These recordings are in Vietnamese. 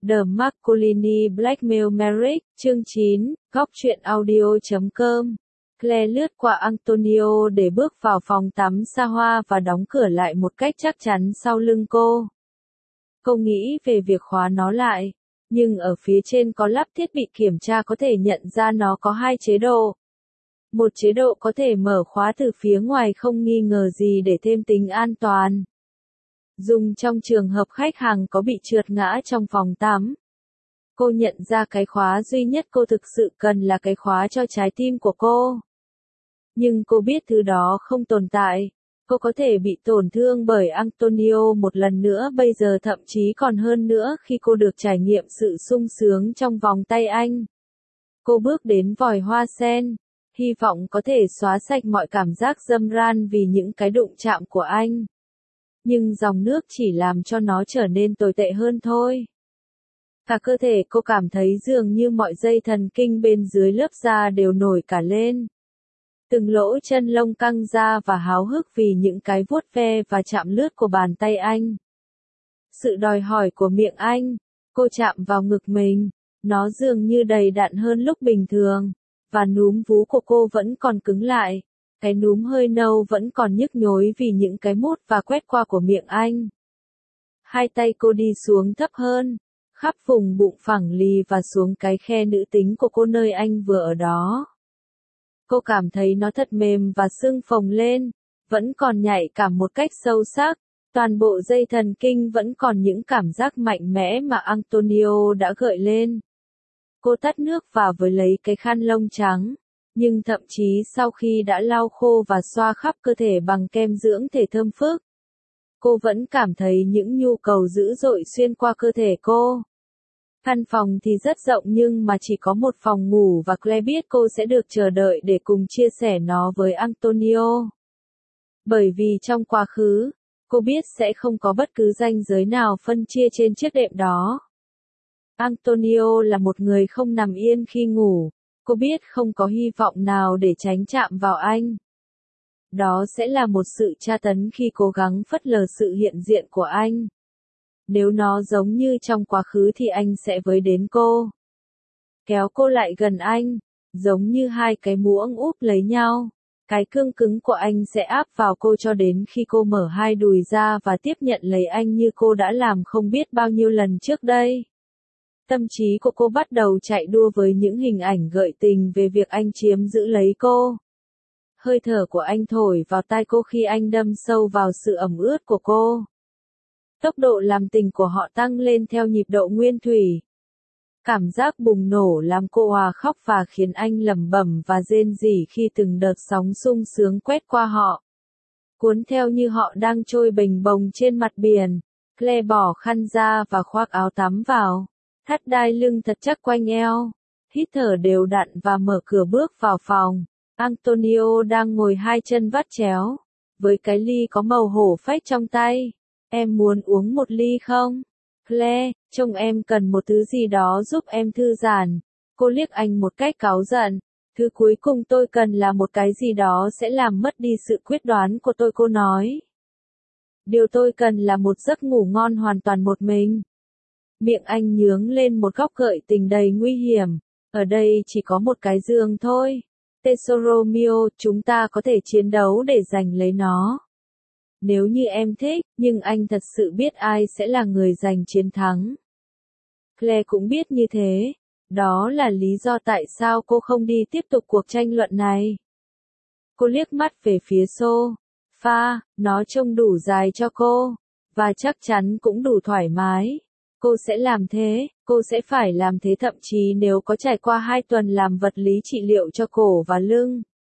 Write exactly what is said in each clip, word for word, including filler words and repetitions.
The Masculine Blackmail Marriage, chương chín, góc truyện audio chấm com. Claire lướt qua Antonio để bước vào phòng tắm xa hoa và đóng cửa lại một cách chắc chắn sau lưng cô. Cô nghĩ về việc khóa nó lại, nhưng ở phía trên có lắp thiết bị kiểm tra có thể nhận ra nó có hai chế độ. Một chế độ có thể mở khóa từ phía ngoài không nghi ngờ gì để thêm tính an toàn. Dùng trong trường hợp khách hàng có bị trượt ngã trong phòng tắm. Cô nhận ra cái khóa duy nhất cô thực sự cần là cái khóa cho trái tim của cô. Nhưng cô biết thứ đó không tồn tại. Cô có thể bị tổn thương bởi Antonio một lần nữa bây giờ, thậm chí còn hơn nữa khi cô được trải nghiệm sự sung sướng trong vòng tay anh. Cô bước đến vòi hoa sen, hy vọng có thể xóa sạch mọi cảm giác dâm ran vì những cái đụng chạm của anh. Nhưng dòng nước chỉ làm cho nó trở nên tồi tệ hơn thôi. Cả cơ thể cô cảm thấy dường như mọi dây thần kinh bên dưới lớp da đều nổi cả lên. Từng lỗ chân lông căng ra và háo hức vì những cái vuốt ve và chạm lướt của bàn tay anh. Sự đòi hỏi của miệng anh, cô chạm vào ngực mình, nó dường như đầy đặn hơn lúc bình thường, và núm vú của cô vẫn còn cứng lại. Cái núm hơi nâu vẫn còn nhức nhối vì những cái mút và quét qua của miệng anh. Hai tay cô đi xuống thấp hơn, khắp vùng bụng phẳng lì và xuống cái khe nữ tính của cô nơi anh vừa ở đó. Cô cảm thấy nó thật mềm và sưng phồng lên, vẫn còn nhạy cảm một cách sâu sắc, toàn bộ dây thần kinh vẫn còn những cảm giác mạnh mẽ mà Antonio đã gợi lên. Cô tắt nước vào với lấy cái khăn lông trắng. Nhưng thậm chí sau khi đã lau khô và xoa khắp cơ thể bằng kem dưỡng thể thơm phức, cô vẫn cảm thấy những nhu cầu dữ dội xuyên qua cơ thể cô. Căn phòng thì rất rộng nhưng mà chỉ có một phòng ngủ và Claire biết cô sẽ được chờ đợi để cùng chia sẻ nó với Antonio. Bởi vì trong quá khứ, cô biết sẽ không có bất cứ ranh giới nào phân chia trên chiếc đệm đó. Antonio là một người không nằm yên khi ngủ. Cô biết không có hy vọng nào để tránh chạm vào anh. Đó sẽ là một sự tra tấn khi cố gắng phớt lờ sự hiện diện của anh. Nếu nó giống như trong quá khứ thì anh sẽ với đến cô. Kéo cô lại gần anh, giống như hai cái muỗng úp lấy nhau. Cái cương cứng của anh sẽ áp vào cô cho đến khi cô mở hai đùi ra và tiếp nhận lấy anh như cô đã làm không biết bao nhiêu lần trước đây. Tâm trí của cô bắt đầu chạy đua với những hình ảnh gợi tình về việc anh chiếm giữ lấy cô. Hơi thở của anh thổi vào tai cô khi anh đâm sâu vào sự ẩm ướt của cô. Tốc độ làm tình của họ tăng lên theo nhịp độ nguyên thủy. Cảm giác bùng nổ làm cô òa khóc và khiến anh lẩm bẩm và rên rỉ khi từng đợt sóng sung sướng quét qua họ. Cuốn theo như họ đang trôi bềnh bồng trên mặt biển. Claire bỏ khăn ra và khoác áo tắm vào. Thắt đai lưng thật chắc quanh eo, hít thở đều đặn và mở cửa bước vào phòng. Antonio đang ngồi hai chân vắt chéo, với cái ly có màu hổ phách trong tay. Em muốn uống một ly không? Claire, trông em cần một thứ gì đó giúp em thư giãn. Cô liếc anh một cách cáu giận. Thứ cuối cùng tôi cần là một cái gì đó sẽ làm mất đi sự quyết đoán của tôi, cô nói. Điều tôi cần là một giấc ngủ ngon hoàn toàn một mình. Miệng anh nhướng lên một góc gợi tình đầy nguy hiểm. Ở đây chỉ có một cái giường thôi. Tesoro mio, chúng ta có thể chiến đấu để giành lấy nó. Nếu như em thích, nhưng anh thật sự biết ai sẽ là người giành chiến thắng. Claire cũng biết như thế. Đó là lý do tại sao cô không đi tiếp tục cuộc tranh luận này. Cô liếc mắt về phía sofa, nó trông đủ dài cho cô, và chắc chắn cũng đủ thoải mái. Cô sẽ làm thế, cô sẽ phải làm thế thậm chí nếu có trải qua hai tuần làm vật lý trị liệu cho cổ và lưng.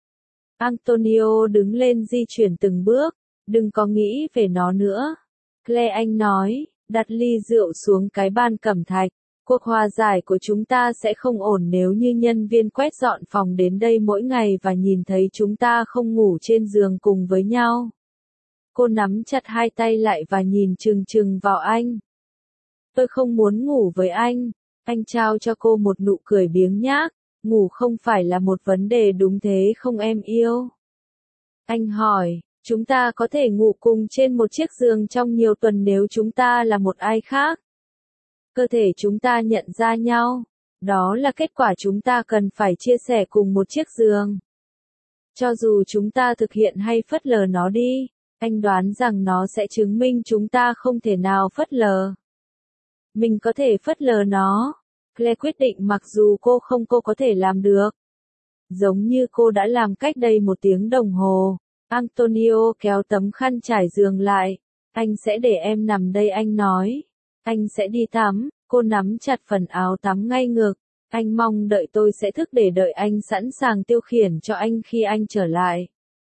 Antonio đứng lên di chuyển từng bước, đừng có nghĩ về nó nữa. Claire, anh nói, đặt ly rượu xuống cái ban cẩm thạch. Cuộc hòa giải của chúng ta sẽ không ổn nếu như nhân viên quét dọn phòng đến đây mỗi ngày và nhìn thấy chúng ta không ngủ trên giường cùng với nhau. Cô nắm chặt hai tay lại và nhìn chừng chừng vào anh. Tôi không muốn ngủ với anh. Anh trao cho cô một nụ cười biếng nhác. Ngủ không phải là một vấn đề đúng thế không em yêu? Anh hỏi, chúng ta có thể ngủ cùng trên một chiếc giường trong nhiều tuần nếu chúng ta là một ai khác. Cơ thể chúng ta nhận ra nhau. Đó là kết quả chúng ta cần phải chia sẻ cùng một chiếc giường. Cho dù chúng ta thực hiện hay phớt lờ nó đi, anh đoán rằng nó sẽ chứng minh chúng ta không thể nào phớt lờ. Mình có thể phớt lờ nó. Claire quyết định mặc dù cô không cô có thể làm được. Giống như cô đã làm cách đây một tiếng đồng hồ. Antonio kéo tấm khăn trải giường lại. Anh sẽ để em nằm đây, anh nói. Anh sẽ đi tắm. Cô nắm chặt phần áo tắm ngay ngực. Anh mong đợi tôi sẽ thức để đợi anh sẵn sàng tiêu khiển cho anh khi anh trở lại.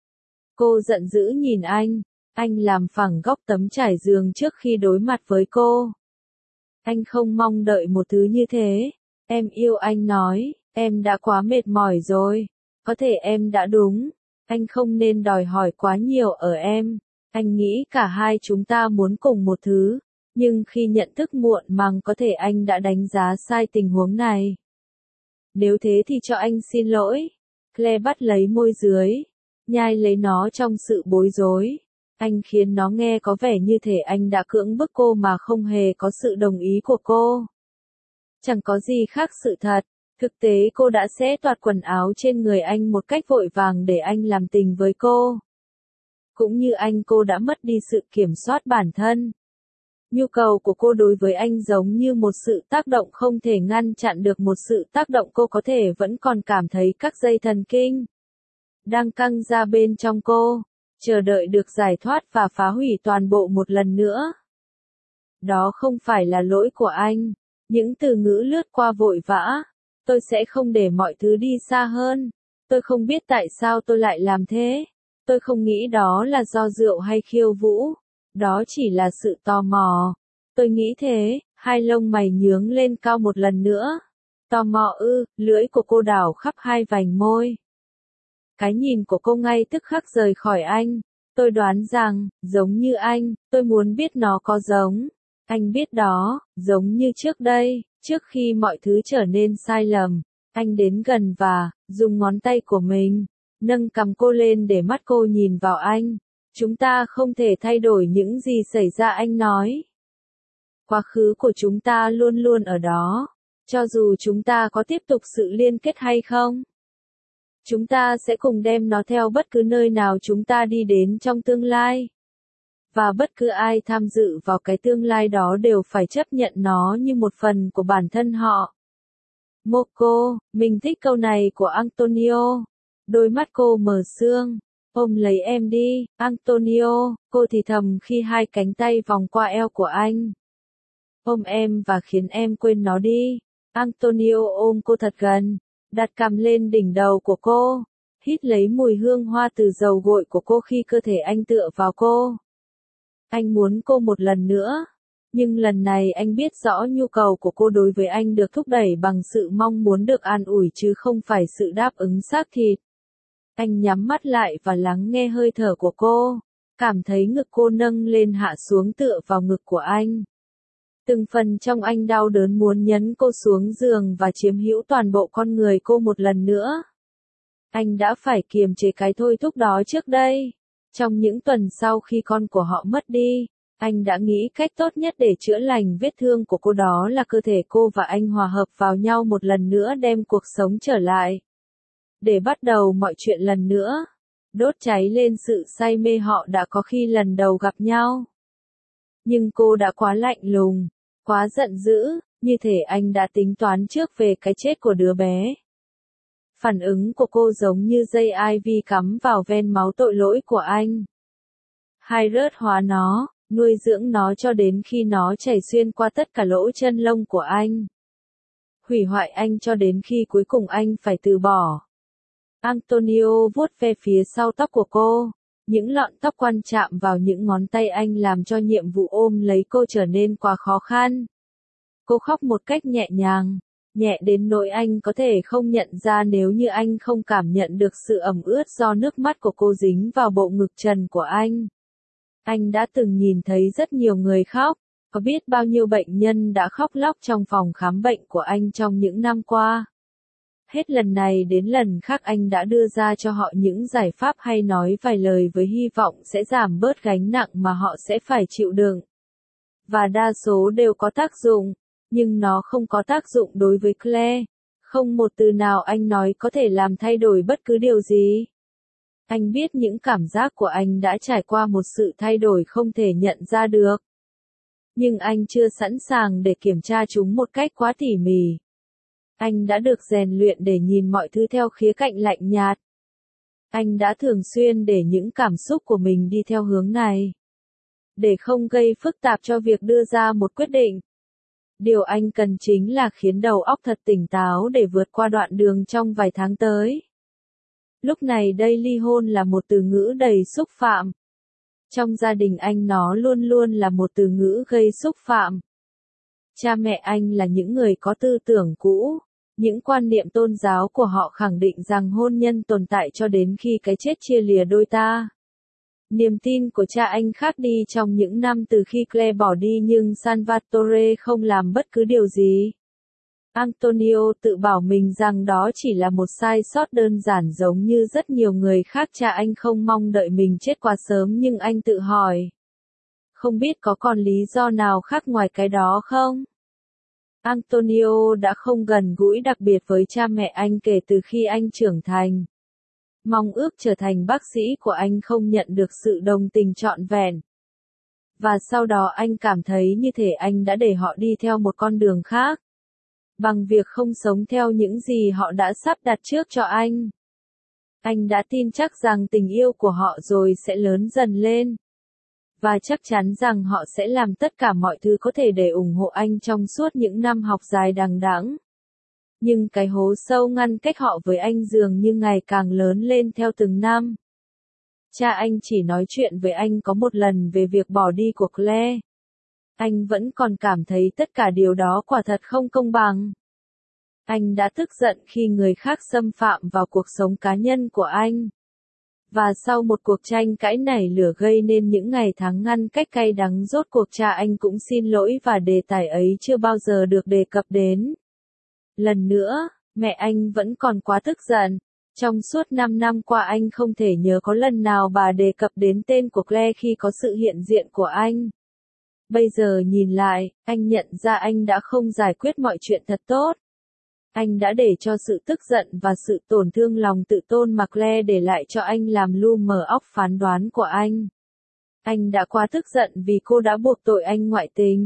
Cô giận dữ nhìn anh. Anh làm phẳng góc tấm trải giường trước khi đối mặt với cô. Anh không mong đợi một thứ như thế. Em yêu, anh nói. Em đã quá mệt mỏi rồi. Có thể em đã đúng. Anh không nên đòi hỏi quá nhiều ở em. Anh nghĩ cả hai chúng ta muốn cùng một thứ. Nhưng khi nhận thức muộn màng có thể anh đã đánh giá sai tình huống này. Nếu thế thì cho anh xin lỗi. Claire bắt lấy môi dưới. Nhai lấy nó trong sự bối rối. Anh khiến nó nghe có vẻ như thể anh đã cưỡng bức cô mà không hề có sự đồng ý của cô. Chẳng có gì khác sự thật. Thực tế cô đã xé toạc quần áo trên người anh một cách vội vàng để anh làm tình với cô. Cũng như anh, cô đã mất đi sự kiểm soát bản thân. Nhu cầu của cô đối với anh giống như một sự tác động không thể ngăn chặn được, một sự tác động cô có thể vẫn còn cảm thấy các dây thần kinh đang căng ra bên trong cô, chờ đợi được giải thoát và phá hủy toàn bộ một lần nữa. Đó không phải là lỗi của anh. Những từ ngữ lướt qua vội vã. Tôi sẽ không để mọi thứ đi xa hơn. Tôi không biết tại sao tôi lại làm thế. Tôi không nghĩ đó là do rượu hay khiêu vũ. Đó chỉ là sự tò mò. Tôi nghĩ thế. Hai lông mày nhướng lên cao một lần nữa. Tò mò ư? Lưỡi của cô đảo khắp hai vành môi. Cái nhìn của cô ngay tức khắc rời khỏi anh. Tôi đoán rằng, giống như anh, tôi muốn biết nó có giống. Anh biết đó, giống như trước đây, trước khi mọi thứ trở nên sai lầm. Anh đến gần và, dùng ngón tay của mình, nâng cằm cô lên để mắt cô nhìn vào anh. Chúng ta không thể thay đổi những gì xảy ra, anh nói. Quá khứ của chúng ta luôn luôn ở đó. Cho dù chúng ta có tiếp tục sự liên kết hay không. Chúng ta sẽ cùng đem nó theo bất cứ nơi nào chúng ta đi đến trong tương lai. Và bất cứ ai tham dự vào cái tương lai đó đều phải chấp nhận nó như một phần của bản thân họ. Moko, mình thích câu này của Antonio. Đôi mắt cô mở sương. Ôm lấy em đi, Antonio, cô thì thầm khi hai cánh tay vòng qua eo của anh. Ôm em và khiến em quên nó đi. Antonio ôm cô thật gần, đặt cằm lên đỉnh đầu của cô, hít lấy mùi hương hoa từ dầu gội của cô khi cơ thể anh tựa vào cô. Anh muốn cô một lần nữa, nhưng lần này anh biết rõ nhu cầu của cô đối với anh được thúc đẩy bằng sự mong muốn được an ủi chứ không phải sự đáp ứng xác thịt. Anh nhắm mắt lại và lắng nghe hơi thở của cô, cảm thấy ngực cô nâng lên hạ xuống tựa vào ngực của anh. Từng phần trong anh đau đớn muốn nhấn cô xuống giường và chiếm hữu toàn bộ con người cô một lần nữa. Anh đã phải kiềm chế cái thôi thúc đó trước đây. Trong những tuần sau khi con của họ mất đi, anh đã nghĩ cách tốt nhất để chữa lành vết thương của cô đó là cơ thể cô và anh hòa hợp vào nhau một lần nữa, đem cuộc sống trở lại. Để bắt đầu mọi chuyện lần nữa. Đốt cháy lên sự say mê họ đã có khi lần đầu gặp nhau. Nhưng cô đã quá lạnh lùng, quá giận dữ, như thể anh đã tính toán trước về cái chết của đứa bé. Phản ứng của cô giống như dây i vê cắm vào ven máu tội lỗi của anh. Hai rớt hóa nó, nuôi dưỡng nó cho đến khi nó chảy xuyên qua tất cả lỗ chân lông của anh. Hủy hoại anh cho đến khi cuối cùng anh phải từ bỏ. Antonio vuốt ve phía sau tóc của cô. Những lọn tóc quan chạm vào những ngón tay anh làm cho nhiệm vụ ôm lấy cô trở nên quá khó khăn. Cô khóc một cách nhẹ nhàng, nhẹ đến nỗi anh có thể không nhận ra nếu như anh không cảm nhận được sự ẩm ướt do nước mắt của cô dính vào bộ ngực trần của anh. Anh đã từng nhìn thấy rất nhiều người khóc, có biết bao nhiêu bệnh nhân đã khóc lóc trong phòng khám bệnh của anh trong những năm qua. Hết lần này đến lần khác anh đã đưa ra cho họ những giải pháp hay nói vài lời với hy vọng sẽ giảm bớt gánh nặng mà họ sẽ phải chịu đựng. Và đa số đều có tác dụng, Nhưng nó không có tác dụng đối với Claire. Không một từ nào anh nói có thể làm thay đổi bất cứ điều gì. Anh biết những cảm giác của anh đã trải qua một sự thay đổi không thể nhận ra được. Nhưng anh chưa sẵn sàng để kiểm tra chúng một cách quá tỉ mỉ. Anh đã được rèn luyện để nhìn mọi thứ theo khía cạnh lạnh nhạt. Anh đã thường xuyên để những cảm xúc của mình đi theo hướng này. Để không gây phức tạp cho việc đưa ra một quyết định. Điều anh cần chính là khiến đầu óc thật tỉnh táo để vượt qua đoạn đường trong vài tháng tới. Lúc này đây ly hôn là một từ ngữ đầy xúc phạm. Trong gia đình anh nó luôn luôn là một từ ngữ gây xúc phạm. Cha mẹ anh là những người có tư tưởng cũ. Những quan niệm tôn giáo của họ khẳng định rằng hôn nhân tồn tại cho đến khi cái chết chia lìa đôi ta. Niềm tin của cha anh khác đi trong những năm từ khi Claire bỏ đi nhưng Salvatore không làm bất cứ điều gì. Antonio tự bảo mình rằng đó chỉ là một sai sót đơn giản giống như rất nhiều người khác. Cha anh không mong đợi mình chết quá sớm nhưng anh tự hỏi. Không biết có còn lý do nào khác ngoài cái đó không? Antonio đã không gần gũi đặc biệt với cha mẹ anh kể từ khi anh trưởng thành. Mong ước trở thành bác sĩ của anh không nhận được sự đồng tình trọn vẹn. Và sau đó anh cảm thấy như thể anh đã để họ đi theo một con đường khác. Bằng việc không sống theo những gì họ đã sắp đặt trước cho anh. Anh đã tin chắc rằng tình yêu của họ rồi sẽ lớn dần lên. Và chắc chắn rằng họ sẽ làm tất cả mọi thứ có thể để ủng hộ anh trong suốt những năm học dài đằng đẵng. Nhưng cái hố sâu ngăn cách họ với anh dường như ngày càng lớn lên theo từng năm. Cha anh chỉ nói chuyện với anh có một lần về việc bỏ đi của Claire. Anh vẫn còn cảm thấy tất cả điều đó quả thật không công bằng. Anh đã tức giận khi người khác xâm phạm vào cuộc sống cá nhân của anh. Và sau một cuộc tranh cãi nảy lửa gây nên những ngày tháng ngăn cách cay đắng, rốt cuộc cha anh cũng xin lỗi và đề tài ấy chưa bao giờ được đề cập đến. Lần nữa, mẹ anh vẫn còn quá tức giận. Trong suốt năm năm qua anh không thể nhớ có lần nào bà đề cập đến tên của Claire khi có sự hiện diện của anh. Bây giờ nhìn lại, anh nhận ra anh đã không giải quyết mọi chuyện thật tốt. Anh đã để cho sự tức giận và sự tổn thương lòng tự tôn mà Claire để lại cho anh làm lu mờ óc phán đoán của anh. Anh đã quá tức giận vì cô đã buộc tội anh ngoại tình.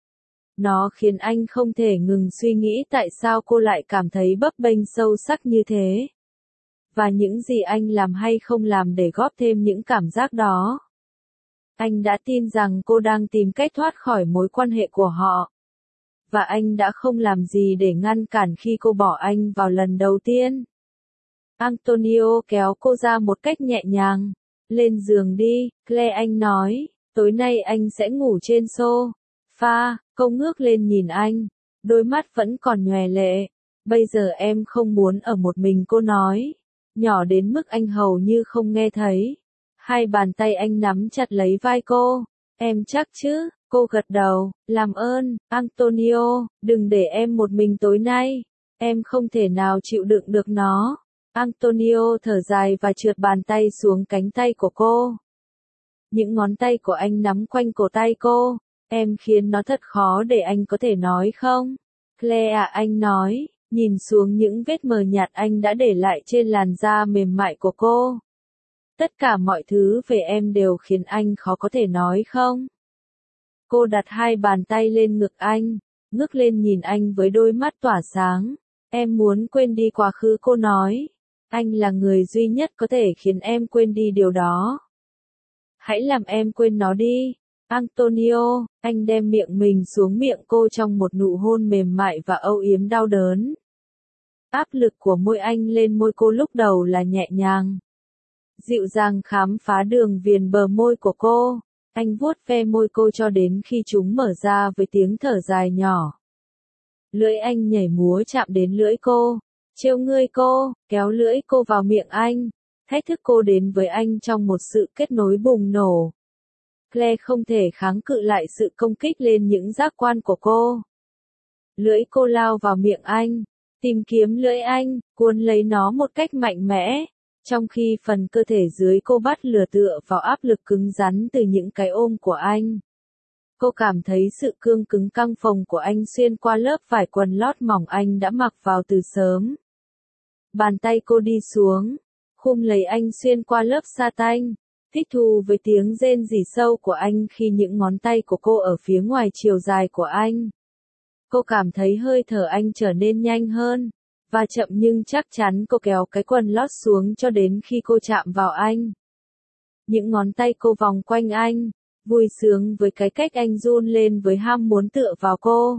Nó khiến anh không thể ngừng suy nghĩ tại sao cô lại cảm thấy bấp bênh sâu sắc như thế. Và những gì anh làm hay không làm để góp thêm những cảm giác đó. Anh đã tin rằng cô đang tìm cách thoát khỏi mối quan hệ của họ. Và anh đã không làm gì để ngăn cản khi cô bỏ anh vào lần đầu tiên. Antonio kéo cô ra một cách nhẹ nhàng. Lên giường đi, Claire, anh nói, tối nay anh sẽ ngủ trên sofa. Cô ngước lên nhìn anh, đôi mắt vẫn còn nhòe lệ. Bây giờ em không muốn ở một mình, cô nói, nhỏ đến mức anh hầu như không nghe thấy. Hai bàn tay anh nắm chặt lấy vai cô. Em chắc chứ? Cô gật đầu, làm ơn, Antonio, đừng để em một mình tối nay. Em không thể nào chịu đựng được nó. Antonio thở dài và trượt bàn tay xuống cánh tay của cô. Những ngón tay của anh nắm quanh cổ tay cô. Em khiến nó thật khó để anh có thể nói không? Claire à, anh nói, nhìn xuống những vết mờ nhạt anh đã để lại trên làn da mềm mại của cô. Tất cả mọi thứ về em đều khiến anh khó có thể nói không? Cô đặt hai bàn tay lên ngực anh, ngước lên nhìn anh với đôi mắt tỏa sáng. Em muốn quên đi quá khứ, cô nói. Anh là người duy nhất có thể khiến em quên đi điều đó. Hãy làm em quên nó đi. Antonio, anh đem miệng mình xuống miệng cô trong một nụ hôn mềm mại và âu yếm đau đớn. Áp lực của môi anh lên môi cô lúc đầu là nhẹ nhàng. Dịu dàng khám phá đường viền bờ môi của cô. Anh vuốt ve môi cô cho đến khi chúng mở ra với tiếng thở dài nhỏ. Lưỡi anh nhảy múa chạm đến lưỡi cô. Trêu ngươi cô, kéo lưỡi cô vào miệng anh. Thách thức cô đến với anh trong một sự kết nối bùng nổ. Claire không thể kháng cự lại sự công kích lên những giác quan của cô. Lưỡi cô lao vào miệng anh, tìm kiếm lưỡi anh, cuốn lấy nó một cách mạnh mẽ, trong khi phần cơ thể dưới cô bắt lừa tựa vào áp lực cứng rắn từ những cái ôm của anh. Cô cảm thấy sự cương cứng căng phồng của anh xuyên qua lớp vải quần lót mỏng anh đã mặc vào từ sớm. Bàn tay cô đi xuống, khum lấy anh xuyên qua lớp sa tanh, thích thú với tiếng rên rỉ sâu của anh khi những ngón tay của cô ở phía ngoài chiều dài của anh. Cô cảm thấy hơi thở anh trở nên nhanh hơn, và chậm nhưng chắc chắn cô kéo cái quần lót xuống cho đến khi cô chạm vào anh. Những ngón tay cô vòng quanh anh, vui sướng với cái cách anh run lên với ham muốn tựa vào cô.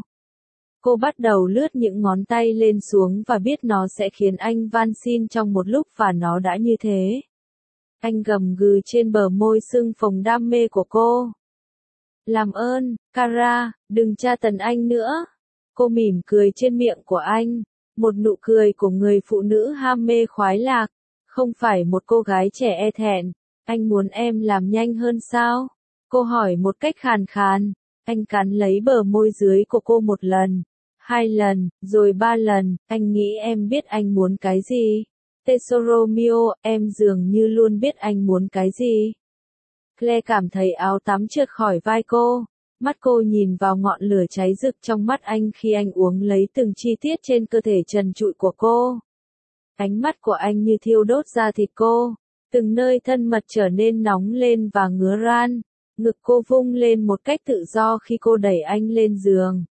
Cô bắt đầu lướt những ngón tay lên xuống và biết nó sẽ khiến anh van xin trong một lúc và nó đã như thế. Anh gầm gừ trên bờ môi sưng phồng đam mê của cô. Làm ơn, Kara, đừng tra tấn anh nữa. Cô mỉm cười trên miệng của anh, một nụ cười của người phụ nữ ham mê khoái lạc, không phải một cô gái trẻ e thẹn. Anh muốn em làm nhanh hơn sao? Cô hỏi một cách khàn khàn. Anh cắn lấy bờ môi dưới của cô một lần, hai lần, rồi ba lần. Anh nghĩ em biết anh muốn cái gì. Tesoro mio, em dường như luôn biết anh muốn cái gì. Claire cảm thấy áo tắm trượt khỏi vai cô. Mắt cô nhìn vào ngọn lửa cháy rực trong mắt anh khi anh uống lấy từng chi tiết trên cơ thể trần trụi của cô. Ánh mắt của anh như thiêu đốt da thịt cô. Từng nơi thân mật trở nên nóng lên và ngứa ran. Ngực cô vung lên một cách tự do khi cô đẩy anh lên giường.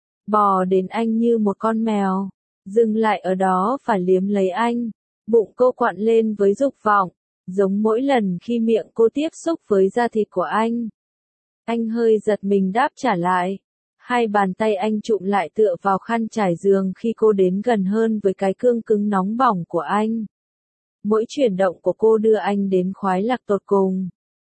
Bò đến anh như một con mèo. Dừng lại ở đó và liếm lấy anh. Bụng cô quặn lên với dục vọng. Giống mỗi lần khi miệng cô tiếp xúc với da thịt của anh. Anh hơi giật mình đáp trả lại. Hai bàn tay anh chụm lại tựa vào khăn trải giường khi cô đến gần hơn với cái cương cứng nóng bỏng của anh. Mỗi chuyển động của cô đưa anh đến khoái lạc tột cùng.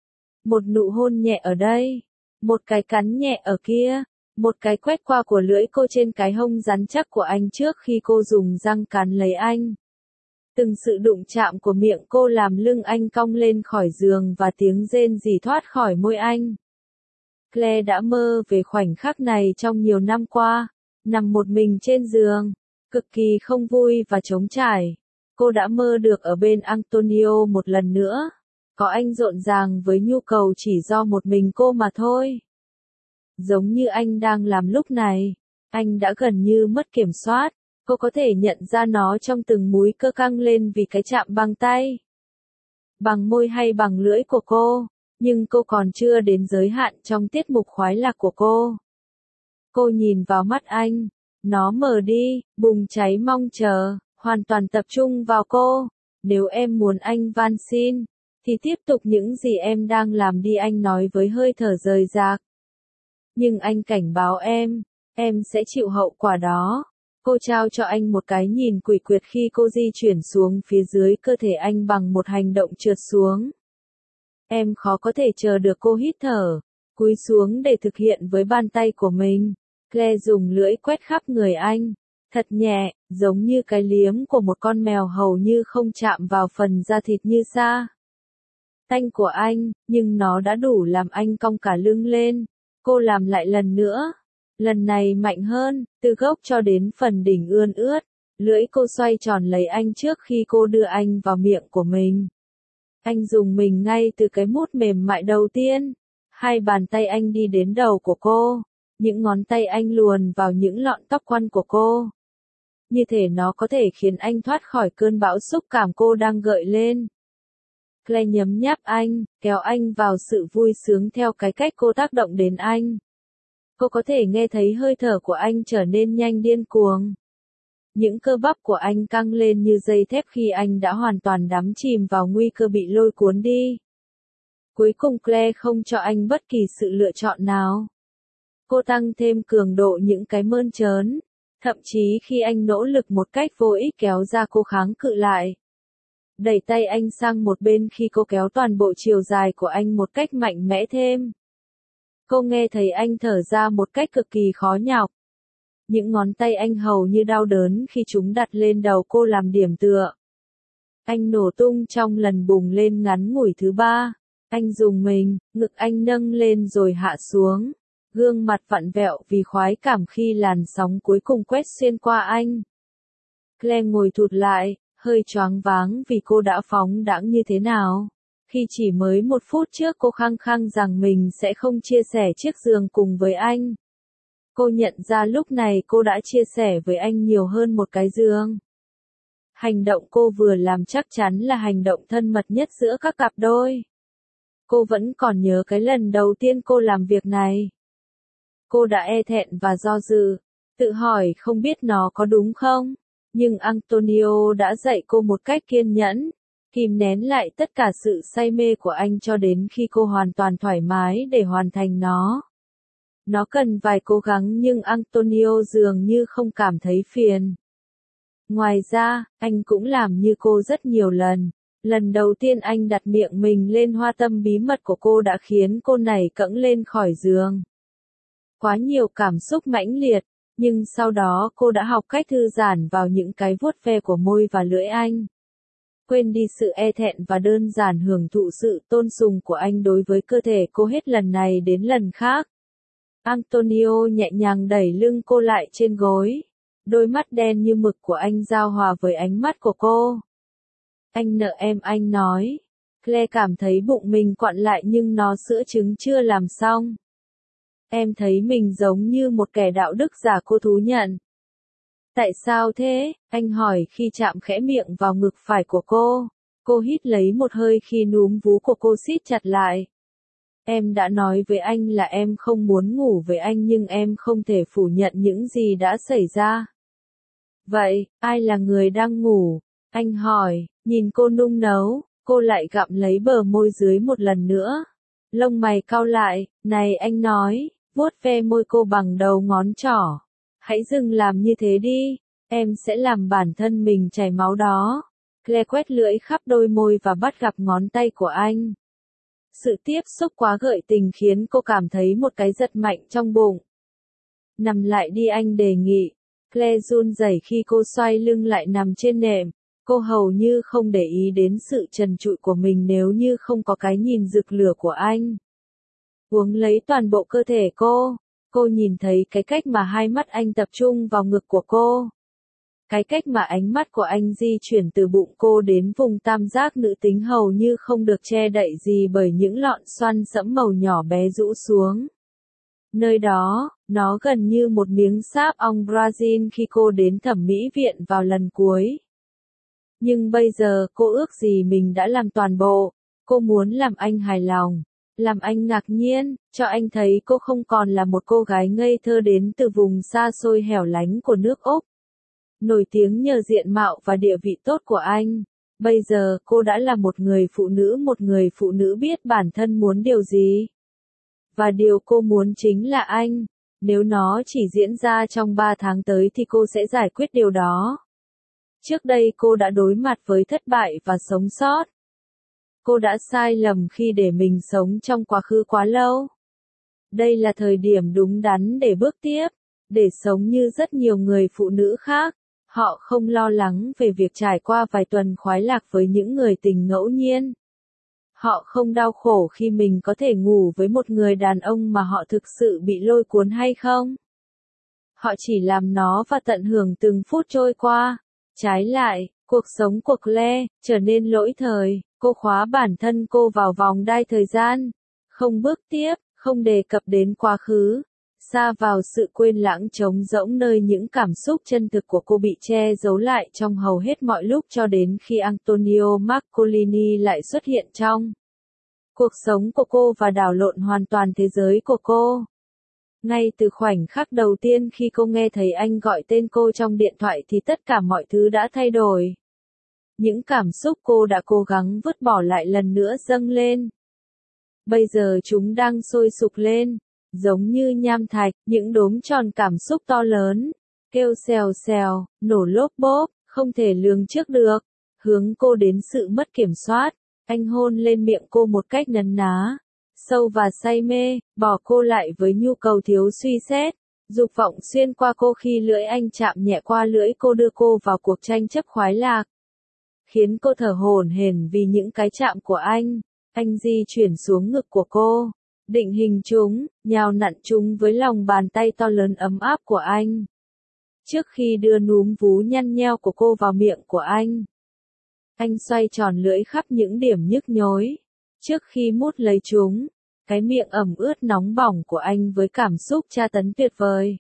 Một nụ hôn nhẹ ở đây, một cái cắn nhẹ ở kia, một cái quét qua của lưỡi cô trên cái hông rắn chắc của anh trước khi cô dùng răng cắn lấy anh. Từng sự đụng chạm của miệng cô làm lưng anh cong lên khỏi giường và tiếng rên rỉ thoát khỏi môi anh. Claire đã mơ về khoảnh khắc này trong nhiều năm qua, nằm một mình trên giường, cực kỳ không vui và trống trải. Cô đã mơ được ở bên Antonio một lần nữa. Có anh rộn ràng với nhu cầu chỉ do một mình cô mà thôi. Giống như anh đang làm lúc này, anh đã gần như mất kiểm soát. Cô có thể nhận ra nó trong từng múi cơ căng lên vì cái chạm bằng tay, bằng môi hay bằng lưỡi của cô. Nhưng cô còn chưa đến giới hạn trong tiết mục khoái lạc của cô. Cô nhìn vào mắt anh, nó mờ đi, bùng cháy mong chờ, hoàn toàn tập trung vào cô. Nếu em muốn anh van xin, thì tiếp tục những gì em đang làm đi, anh nói với hơi thở rời rạc. Nhưng anh cảnh báo em, em sẽ chịu hậu quả đó. Cô trao cho anh một cái nhìn quỷ quyệt khi cô di chuyển xuống phía dưới cơ thể anh bằng một hành động trượt xuống. Em khó có thể chờ được. Cô hít thở, cúi xuống để thực hiện với bàn tay của mình. Claire dùng lưỡi quét khắp người anh, thật nhẹ, giống như cái liếm của một con mèo hầu như không chạm vào phần da thịt như sa tanh của anh, nhưng nó đã đủ làm anh cong cả lưng lên. Cô làm lại lần nữa, lần này mạnh hơn, từ gốc cho đến phần đỉnh ươn ướt. Lưỡi cô xoay tròn lấy anh trước khi cô đưa anh vào miệng của mình. Anh dùng mình ngay từ cái mút mềm mại đầu tiên. Hai bàn tay anh đi đến đầu của cô. Những ngón tay anh luồn vào những lọn tóc quăn của cô. Như thể nó có thể khiến anh thoát khỏi cơn bão xúc cảm cô đang gợi lên. Claire nhấm nháp anh, kéo anh vào sự vui sướng theo cái cách cô tác động đến anh. Cô có thể nghe thấy hơi thở của anh trở nên nhanh điên cuồng. Những cơ bắp của anh căng lên như dây thép khi anh đã hoàn toàn đắm chìm vào nguy cơ bị lôi cuốn đi. Cuối cùng Claire không cho anh bất kỳ sự lựa chọn nào. Cô tăng thêm cường độ những cái mơn trớn. Thậm chí khi anh nỗ lực một cách vô ích kéo ra cô kháng cự lại. Đẩy tay anh sang một bên khi cô kéo toàn bộ chiều dài của anh một cách mạnh mẽ thêm. Cô nghe thấy anh thở ra một cách cực kỳ khó nhọc. Những ngón tay anh hầu như đau đớn khi chúng đặt lên đầu cô làm điểm tựa. Anh nổ tung trong lần bùng lên ngắn ngủi thứ ba. Anh dùng mình, ngực anh nâng lên rồi hạ xuống. Gương mặt vặn vẹo vì khoái cảm khi làn sóng cuối cùng quét xuyên qua anh. Claire ngồi thụt lại, hơi choáng váng vì cô đã phóng đãng như thế nào. Khi chỉ mới một phút trước cô khăng khăng rằng mình sẽ không chia sẻ chiếc giường cùng với anh. Cô nhận ra lúc này cô đã chia sẻ với anh nhiều hơn một cái giường. Hành động cô vừa làm chắc chắn là hành động thân mật nhất giữa các cặp đôi. Cô vẫn còn nhớ cái lần đầu tiên cô làm việc này. Cô đã e thẹn và do dự, tự hỏi không biết nó có đúng không, nhưng Antonio đã dạy cô một cách kiên nhẫn, kìm nén lại tất cả sự say mê của anh cho đến khi cô hoàn toàn thoải mái để hoàn thành nó. Nó cần vài cố gắng nhưng Antonio dường như không cảm thấy phiền. Ngoài ra, anh cũng làm như cô rất nhiều lần. Lần đầu tiên anh đặt miệng mình lên hoa tâm bí mật của cô đã khiến cô nảy cẫng lên khỏi giường. Quá nhiều cảm xúc mãnh liệt, nhưng sau đó cô đã học cách thư giãn vào những cái vuốt ve của môi và lưỡi anh. Quên đi sự e thẹn và đơn giản hưởng thụ sự tôn sùng của anh đối với cơ thể cô hết lần này đến lần khác. Antonio nhẹ nhàng đẩy lưng cô lại trên gối. Đôi mắt đen như mực của anh giao hòa với ánh mắt của cô. Anh nợ em, anh nói. Claire cảm thấy bụng mình quặn lại nhưng nó sữa trứng chưa làm xong. Em thấy mình giống như một kẻ đạo đức giả, cô thú nhận. Tại sao thế? Anh hỏi khi chạm khẽ miệng vào ngực phải của cô. Cô hít lấy một hơi khi núm vú của cô siết chặt lại. Em đã nói với anh là em không muốn ngủ với anh nhưng em không thể phủ nhận những gì đã xảy ra. Vậy, ai là người đang ngủ? Anh hỏi, nhìn cô nung nấu, cô lại gặm lấy bờ môi dưới một lần nữa. Lông mày cau lại, này anh nói, vuốt ve môi cô bằng đầu ngón trỏ. Hãy dừng làm như thế đi, em sẽ làm bản thân mình chảy máu đó. Claire quét lưỡi khắp đôi môi và bắt gặp ngón tay của anh. Sự tiếp xúc quá gợi tình khiến cô cảm thấy một cái giật mạnh trong bụng. Nằm lại đi, anh đề nghị. Claire run rẩy khi cô xoay lưng lại nằm trên nệm. Cô hầu như không để ý đến sự trần trụi của mình nếu như không có cái nhìn rực lửa của anh. Uống lấy toàn bộ cơ thể cô. Cô nhìn thấy cái cách mà hai mắt anh tập trung vào ngực của cô. Cái cách mà ánh mắt của anh di chuyển từ bụng cô đến vùng tam giác nữ tính hầu như không được che đậy gì bởi những lọn xoăn sẫm màu nhỏ bé rũ xuống. Nơi đó, nó gần như một miếng sáp ong Brazil khi cô đến thẩm mỹ viện vào lần cuối. Nhưng bây giờ cô ước gì mình đã làm toàn bộ. Cô muốn làm anh hài lòng, làm anh ngạc nhiên, cho anh thấy cô không còn là một cô gái ngây thơ đến từ vùng xa xôi hẻo lánh của nước Úc. Nổi tiếng nhờ diện mạo và địa vị tốt của anh. Bây giờ cô đã là một người phụ nữ, một người phụ nữ biết bản thân muốn điều gì. Và điều cô muốn chính là anh. Nếu nó chỉ diễn ra trong ba tháng tới thì cô sẽ giải quyết điều đó. Trước đây cô đã đối mặt với thất bại và sống sót. Cô đã sai lầm khi để mình sống trong quá khứ quá lâu. Đây là thời điểm đúng đắn để bước tiếp, để sống như rất nhiều người phụ nữ khác. Họ không lo lắng về việc trải qua vài tuần khoái lạc với những người tình ngẫu nhiên. Họ không đau khổ khi mình có thể ngủ với một người đàn ông mà họ thực sự bị lôi cuốn hay không. Họ chỉ làm nó và tận hưởng từng phút trôi qua. Trái lại, cuộc sống của Claire trở nên lỗi thời. Cô khóa bản thân cô vào vòng đai thời gian. Không bước tiếp, không đề cập đến quá khứ. Xa vào sự quên lãng trống rỗng nơi những cảm xúc chân thực của cô bị che giấu lại trong hầu hết mọi lúc cho đến khi Antonio Marcolini lại xuất hiện trong cuộc sống của cô và đảo lộn hoàn toàn thế giới của cô. Ngay từ khoảnh khắc đầu tiên khi cô nghe thấy anh gọi tên cô trong điện thoại thì tất cả mọi thứ đã thay đổi. Những cảm xúc cô đã cố gắng vứt bỏ lại lần nữa dâng lên. Bây giờ chúng đang sôi sục lên. Giống như nham thạch, những đốm tròn cảm xúc to lớn, kêu xèo xèo, nổ lốp bốp, không thể lường trước được, hướng cô đến sự mất kiểm soát. Anh hôn lên miệng cô một cách nấn ná, sâu và say mê, bỏ cô lại với nhu cầu thiếu suy xét, dục vọng xuyên qua cô khi lưỡi anh chạm nhẹ qua lưỡi cô, đưa cô vào cuộc tranh chấp khoái lạc. Khiến cô thở hổn hển vì những cái chạm của anh. Anh di chuyển xuống ngực của cô, định hình chúng, nhào nặn chúng với lòng bàn tay to lớn ấm áp của anh. Trước khi đưa núm vú nhăn nheo của cô vào miệng của anh, anh xoay tròn lưỡi khắp những điểm nhức nhối. Trước khi mút lấy chúng, cái miệng ẩm ướt nóng bỏng của anh với cảm xúc tra tấn tuyệt vời.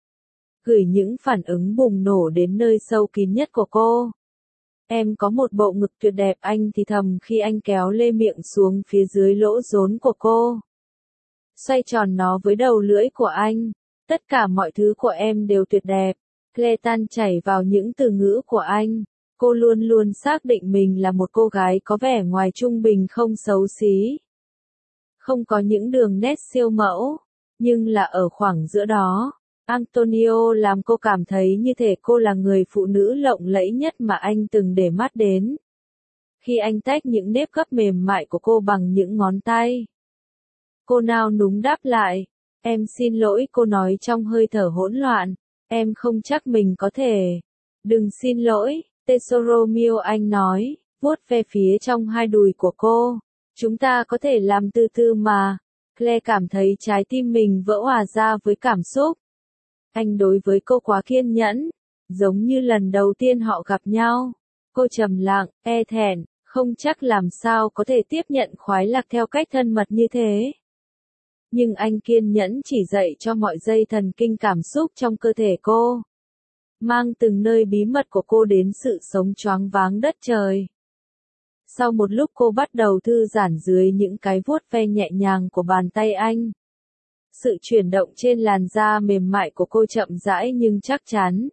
Gửi những phản ứng bùng nổ đến nơi sâu kín nhất của cô. Em có một bộ ngực tuyệt đẹp, anh thì thầm khi anh kéo lê miệng xuống phía dưới lỗ rốn của cô. Xoay tròn nó với đầu lưỡi của anh. Tất cả mọi thứ của em đều tuyệt đẹp. Claire tan chảy vào những từ ngữ của anh. Cô luôn luôn xác định mình là một cô gái có vẻ ngoài trung bình không xấu xí. Không có những đường nét siêu mẫu, nhưng là ở khoảng giữa đó. Antonio làm cô cảm thấy như thể cô là người phụ nữ lộng lẫy nhất mà anh từng để mắt đến. Khi anh tách những nếp gấp mềm mại của cô bằng những ngón tay. Cô nao núng đáp lại. Em xin lỗi, cô nói trong hơi thở hỗn loạn. Em không chắc mình có thể. Đừng xin lỗi, Tesoro mio, anh nói, vuốt ve phía trong hai đùi của cô. Chúng ta có thể làm từ từ mà. Claire cảm thấy trái tim mình vỡ òa ra với cảm xúc. Anh đối với cô quá kiên nhẫn, giống như lần đầu tiên họ gặp nhau. Cô trầm lặng, e thẹn, không chắc làm sao có thể tiếp nhận khoái lạc theo cách thân mật như thế. Nhưng anh kiên nhẫn chỉ dạy cho mọi dây thần kinh cảm xúc trong cơ thể cô. Mang từng nơi bí mật của cô đến sự sống choáng váng đất trời. Sau một lúc cô bắt đầu thư giãn dưới những cái vuốt ve nhẹ nhàng của bàn tay anh. Sự chuyển động trên làn da mềm mại của cô chậm rãi nhưng chắc chắn.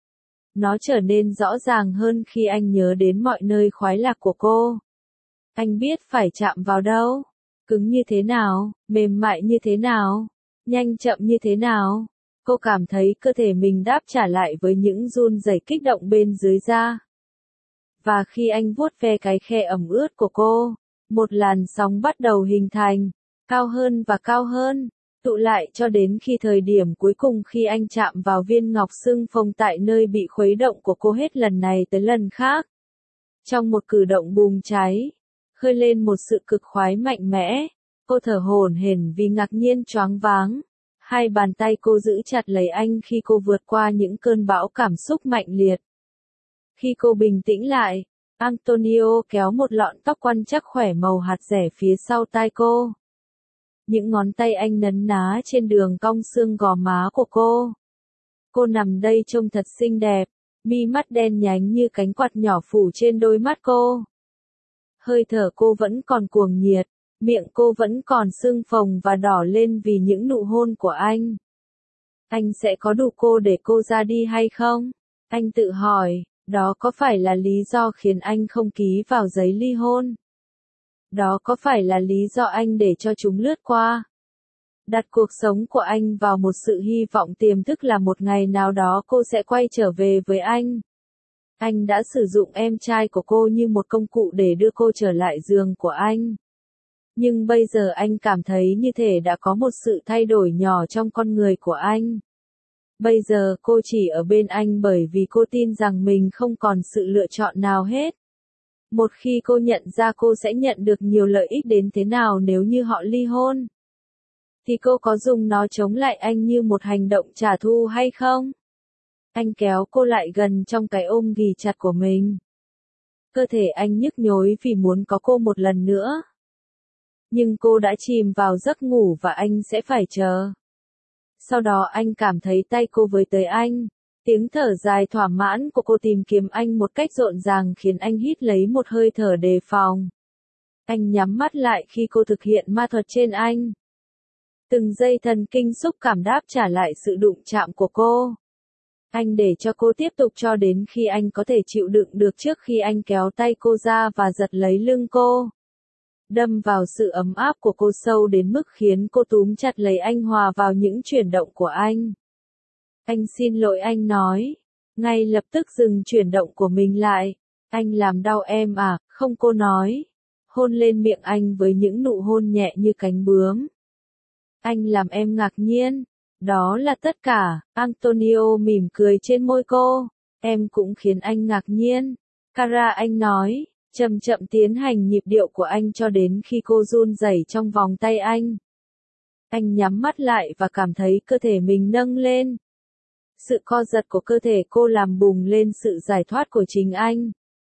Nó trở nên rõ ràng hơn khi anh nhớ đến mọi nơi khoái lạc của cô. Anh biết phải chạm vào đâu, cứng như thế nào, mềm mại như thế nào, nhanh chậm như thế nào. Cô cảm thấy cơ thể mình đáp trả lại với những run rẩy kích động bên dưới da. Và khi anh vuốt ve cái khe ẩm ướt của cô, một làn sóng bắt đầu hình thành, cao hơn và cao hơn, tụ lại cho đến khi thời điểm cuối cùng khi anh chạm vào viên ngọc sưng phồng tại nơi bị khuấy động của cô hết lần này tới lần khác. Trong một cử động bùng cháy, khơi lên một sự cực khoái mạnh mẽ, cô thở hổn hển vì ngạc nhiên choáng váng. Hai bàn tay cô giữ chặt lấy anh khi cô vượt qua những cơn bão cảm xúc mạnh liệt. Khi cô bình tĩnh lại, Antonio kéo một lọn tóc quăn chắc khỏe màu hạt rẻ phía sau tai cô. Những ngón tay anh nấn ná trên đường cong xương gò má của cô. Cô nằm đây trông thật xinh đẹp, mi mắt đen nhánh như cánh quạt nhỏ phủ trên đôi mắt cô. Hơi thở cô vẫn còn cuồng nhiệt, miệng cô vẫn còn sưng phồng và đỏ lên vì những nụ hôn của anh. Anh sẽ có đủ cô để cô ra đi hay không? Anh tự hỏi, đó có phải là lý do khiến anh không ký vào giấy ly hôn? Đó có phải là lý do anh để cho chúng lướt qua? Đặt cuộc sống của anh vào một sự hy vọng tiềm thức là một ngày nào đó cô sẽ quay trở về với anh. Anh đã sử dụng em trai của cô như một công cụ để đưa cô trở lại giường của anh. Nhưng bây giờ anh cảm thấy như thể đã có một sự thay đổi nhỏ trong con người của anh. Bây giờ cô chỉ ở bên anh bởi vì cô tin rằng mình không còn sự lựa chọn nào hết. Một khi cô nhận ra cô sẽ nhận được nhiều lợi ích đến thế nào nếu như họ ly hôn, thì cô có dùng nó chống lại anh như một hành động trả thù hay không? Anh kéo cô lại gần trong cái ôm ghì chặt của mình. Cơ thể anh nhức nhối vì muốn có cô một lần nữa. Nhưng cô đã chìm vào giấc ngủ và anh sẽ phải chờ. Sau đó anh cảm thấy tay cô với tới anh. Tiếng thở dài thỏa mãn của cô tìm kiếm anh một cách rộn ràng khiến anh hít lấy một hơi thở đề phòng. Anh nhắm mắt lại khi cô thực hiện ma thuật trên anh. Từng dây thần kinh xúc cảm đáp trả lại sự đụng chạm của cô. Anh để cho cô tiếp tục cho đến khi anh có thể chịu đựng được trước khi anh kéo tay cô ra và giật lấy lưng cô. Đâm vào sự ấm áp của cô sâu đến mức khiến cô túm chặt lấy anh hòa vào những chuyển động của anh. Anh xin lỗi, anh nói. Ngay lập tức dừng chuyển động của mình lại. Anh làm đau em à, không, cô nói. Hôn lên miệng anh với những nụ hôn nhẹ như cánh bướm. Anh làm em ngạc nhiên. Đó là tất cả. Antonio mỉm cười trên môi cô. Em cũng khiến anh ngạc nhiên. Cara, anh nói, chậm chậm tiến hành nhịp điệu của anh cho đến khi cô run rẩy trong vòng tay anh. Anh nhắm mắt lại và cảm thấy cơ thể mình nâng lên. Sự co giật của cơ thể cô làm bùng lên sự giải thoát của chính anh.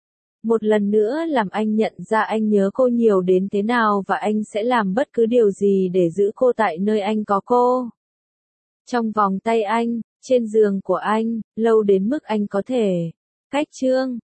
Một lần nữa làm anh nhận ra anh nhớ cô nhiều đến thế nào và anh sẽ làm bất cứ điều gì để giữ cô tại nơi anh có cô. Trong vòng tay anh, trên giường của anh, lâu đến mức anh có thể. Cách chương